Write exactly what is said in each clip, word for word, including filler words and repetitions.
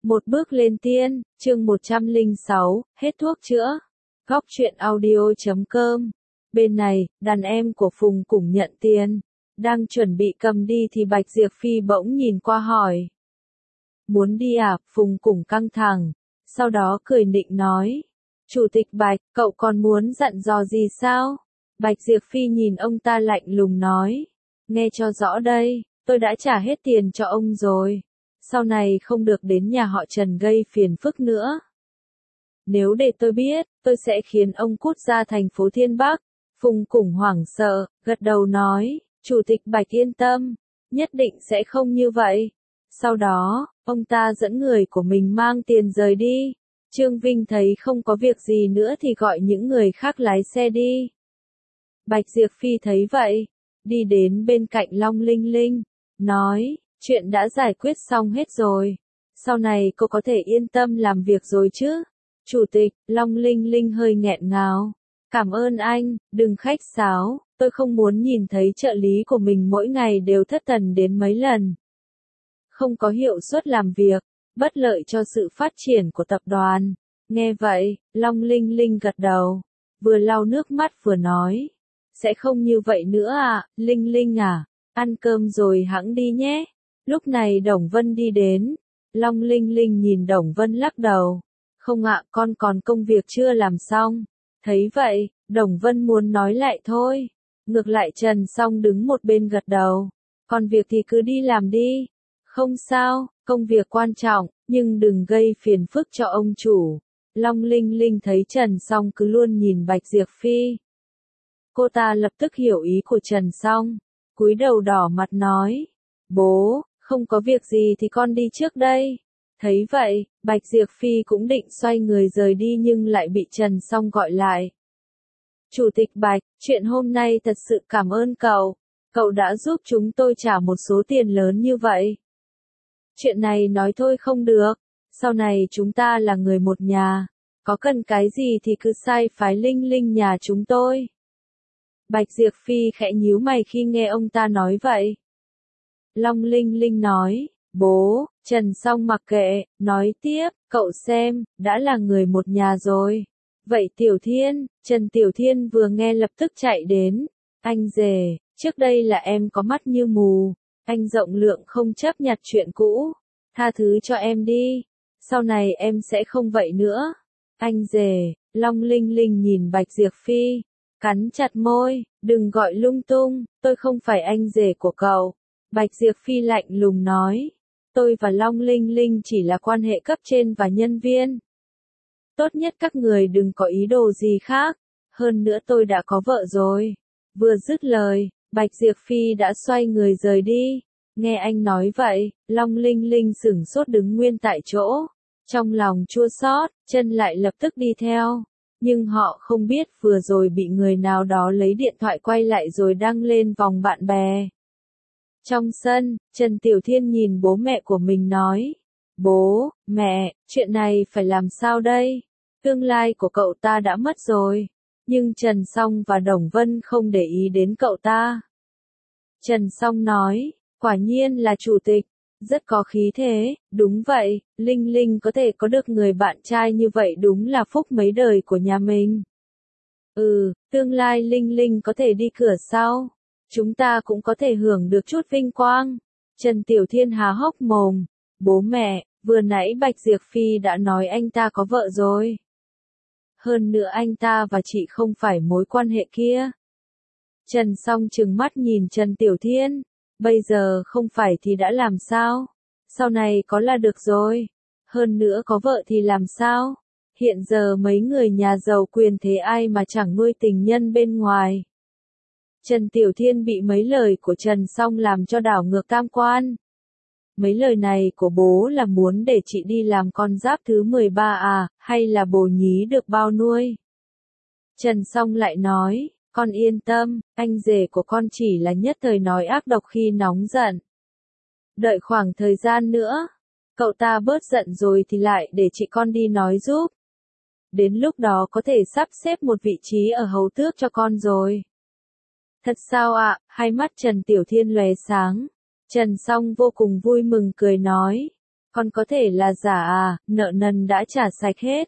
Một bước lên tiên, chương một trăm lẻ sáu, hết thuốc chữa. Góc truyện audio chấm com. Bên này, đàn em của Phùng cùng nhận tiền. Đang chuẩn bị cầm đi thì Bạch Diệp Phi bỗng nhìn qua hỏi. Muốn đi à? Phùng cùng căng thẳng. Sau đó cười nịnh nói. Chủ tịch Bạch, cậu còn muốn dặn dò gì sao? Bạch Diệp Phi nhìn ông ta lạnh lùng nói. Nghe cho rõ đây, tôi đã trả hết tiền cho ông rồi. Sau này không được đến nhà họ Trần gây phiền phức nữa. Nếu để tôi biết, tôi sẽ khiến ông cút ra thành phố Thiên Bắc. Phùng cùng hoảng sợ, gật đầu nói, Chủ tịch Bạch yên tâm, nhất định sẽ không như vậy. Sau đó, ông ta dẫn người của mình mang tiền rời đi. Trương Vinh thấy không có việc gì nữa thì gọi những người khác lái xe đi. Bạch Diệp Phi thấy vậy, đi đến bên cạnh Long Linh Linh, nói, chuyện đã giải quyết xong hết rồi. Sau này cô có thể yên tâm làm việc rồi chứ? Chủ tịch, Long Linh Linh hơi nghẹn ngào. Cảm ơn anh, đừng khách sáo, tôi không muốn nhìn thấy trợ lý của mình mỗi ngày đều thất thần đến mấy lần. Không có hiệu suất làm việc, bất lợi cho sự phát triển của tập đoàn. Nghe vậy, Long Linh Linh gật đầu, vừa lau nước mắt vừa nói. Sẽ không như vậy nữa à, Linh Linh à, ăn cơm rồi hẵng đi nhé. Lúc này Đồng Vân đi đến, Long Linh Linh nhìn Đồng Vân lắc đầu. Không ạ, con còn công việc chưa làm xong. Thấy vậy, Đồng Vân muốn nói lại thôi. Ngược lại Trần Song đứng một bên gật đầu. Còn việc thì cứ đi làm đi. Không sao, công việc quan trọng, nhưng đừng gây phiền phức cho ông chủ. Long Linh Linh thấy Trần Song cứ luôn nhìn Bạch Diệp Phi. Cô ta lập tức hiểu ý của Trần Song, cúi đầu đỏ mặt nói. Bố, không có việc gì thì con đi trước đây. Thấy vậy, Bạch Diệp Phi cũng định xoay người rời đi nhưng lại bị Trần Song gọi lại. Chủ tịch Bạch, chuyện hôm nay thật sự cảm ơn cậu. Cậu đã giúp chúng tôi trả một số tiền lớn như vậy. Chuyện này nói thôi không được. Sau này chúng ta là người một nhà. Có cần cái gì thì cứ sai phái Linh Linh nhà chúng tôi. Bạch Diệp Phi khẽ nhíu mày khi nghe ông ta nói vậy. Long Linh Linh nói, bố, Trần Song mặc kệ, nói tiếp, cậu xem, đã là người một nhà rồi. Vậy Tiểu Thiên, Trần Tiểu Thiên vừa nghe lập tức chạy đến. Anh rể, trước đây là em có mắt như mù. Anh rộng lượng không chấp nhặt chuyện cũ. Tha thứ cho em đi. Sau này em sẽ không vậy nữa. Anh rể, Long Linh Linh nhìn Bạch Diệp Phi. Cắn chặt môi, đừng gọi lung tung, tôi không phải anh rể của cậu. Bạch Diệp Phi lạnh lùng nói. Tôi và Long Linh Linh chỉ là quan hệ cấp trên và nhân viên. Tốt nhất các người đừng có ý đồ gì khác. Hơn nữa tôi đã có vợ rồi. Vừa dứt lời, Bạch Diệp Phi đã xoay người rời đi. Nghe anh nói vậy, Long Linh Linh sửng sốt đứng nguyên tại chỗ. Trong lòng chua xót, chân lại lập tức đi theo. Nhưng họ không biết vừa rồi bị người nào đó lấy điện thoại quay lại rồi đăng lên vòng bạn bè. Trong sân, Trần Tiểu Thiên nhìn bố mẹ của mình nói. Bố, mẹ, chuyện này phải làm sao đây? Tương lai của cậu ta đã mất rồi. Nhưng Trần Song và Đồng Vân không để ý đến cậu ta. Trần Song nói, quả nhiên là chủ tịch. Rất có khí thế, đúng vậy, Linh Linh có thể có được người bạn trai như vậy đúng là phúc mấy đời của nhà mình. Ừ, tương lai Linh Linh có thể đi cửa sau. Chúng ta cũng có thể hưởng được chút vinh quang. Trần Tiểu Thiên há hốc mồm. Bố mẹ, vừa nãy Bạch Diệp Phi đã nói anh ta có vợ rồi. Hơn nữa anh ta và chị không phải mối quan hệ kia. Trần Song trừng mắt nhìn Trần Tiểu Thiên. Bây giờ không phải thì đã làm sao? Sau này có là được rồi. Hơn nữa có vợ thì làm sao? Hiện giờ mấy người nhà giàu quyền thế ai mà chẳng nuôi tình nhân bên ngoài. Trần Tiểu Thiên bị mấy lời của Trần Song làm cho đảo ngược tam quan. Mấy lời này của bố là muốn để chị đi làm con giáp thứ mười ba à, hay là bồ nhí được bao nuôi? Trần Song lại nói. Con yên tâm, anh rể của con chỉ là nhất thời nói ác độc khi nóng giận. Đợi khoảng thời gian nữa, cậu ta bớt giận rồi thì lại để chị con đi nói giúp. Đến lúc đó có thể sắp xếp một vị trí ở hầu tước cho con rồi. Thật sao ạ? Hai mắt Trần Tiểu Thiên lóe sáng. Trần Song vô cùng vui mừng cười nói. Con có thể là giả à, nợ nần đã trả sạch hết.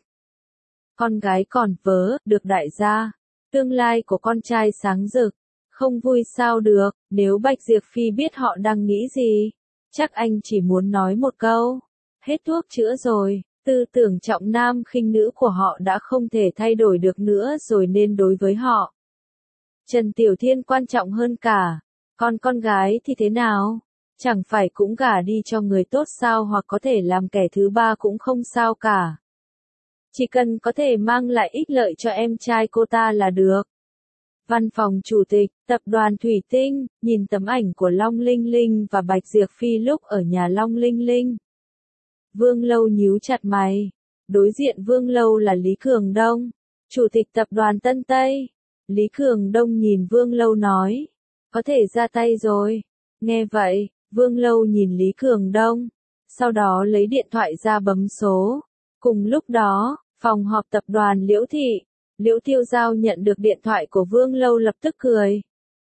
Con gái còn vớ, được đại gia. Tương lai của con trai sáng rực. Không vui sao được, nếu Bạch Diệp Phi biết họ đang nghĩ gì. Chắc anh chỉ muốn nói một câu. Hết thuốc chữa rồi, tư tưởng trọng nam khinh nữ của họ đã không thể thay đổi được nữa rồi nên đối với họ. Trần Tiểu Thiên quan trọng hơn cả. Còn con gái thì thế nào? Chẳng phải cũng gả đi cho người tốt sao, hoặc có thể làm kẻ thứ ba cũng không sao cả. Chỉ cần có thể mang lại ích lợi cho em trai cô ta là được. Văn phòng chủ tịch, tập đoàn Thủy Tinh, nhìn tấm ảnh của Long Linh Linh và Bạch Diệp Phi lúc ở nhà Long Linh Linh. Vương Lâu nhíu chặt mày. Đối diện Vương Lâu là Lý Cường Đông, chủ tịch tập đoàn Tân Tây. Lý Cường Đông nhìn Vương Lâu nói, có thể ra tay rồi. Nghe vậy, Vương Lâu nhìn Lý Cường Đông, sau đó lấy điện thoại ra bấm số. Cùng lúc đó, phòng họp tập đoàn Liễu Thị, Liễu Tiêu Giao nhận được điện thoại của Vương Lâu lập tức cười.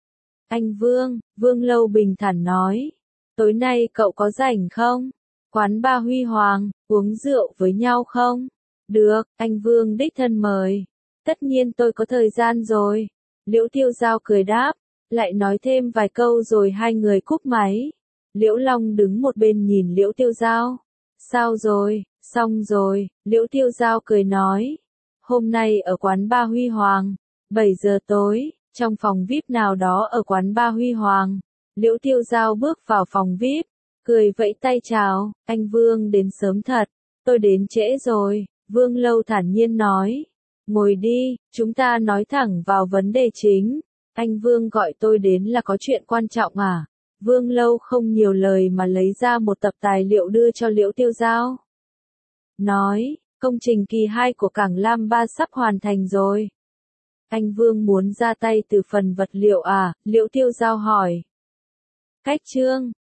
Anh Vương, Vương Lâu bình thản nói, tối nay cậu có rảnh không? Quán ba Huy Hoàng, uống rượu với nhau không? Được, anh Vương đích thân mời. Tất nhiên tôi có thời gian rồi. Liễu Tiêu Giao cười đáp, lại nói thêm vài câu rồi hai người cúp máy. Liễu Long đứng một bên nhìn Liễu Tiêu Giao. Sao rồi, xong rồi, Liễu Tiêu Giao cười nói. Hôm nay ở quán ba Huy Hoàng, bảy giờ tối, trong phòng vi ai pi nào đó ở quán ba Huy Hoàng. Liễu Tiêu Giao bước vào phòng vi ai pi, cười vẫy tay chào, anh Vương đến sớm thật, tôi đến trễ rồi, Vương Lâu thản nhiên nói. Ngồi đi, chúng ta nói thẳng vào vấn đề chính. Anh Vương gọi tôi đến là có chuyện quan trọng à? Vương Lâu không nhiều lời mà lấy ra một tập tài liệu đưa cho Liễu Tiêu Giao. Nói, công trình kỳ hai của Cảng Lam ba sắp hoàn thành rồi. Anh Vương muốn ra tay từ phần vật liệu à? Liễu Tiêu Giao hỏi. Cách chương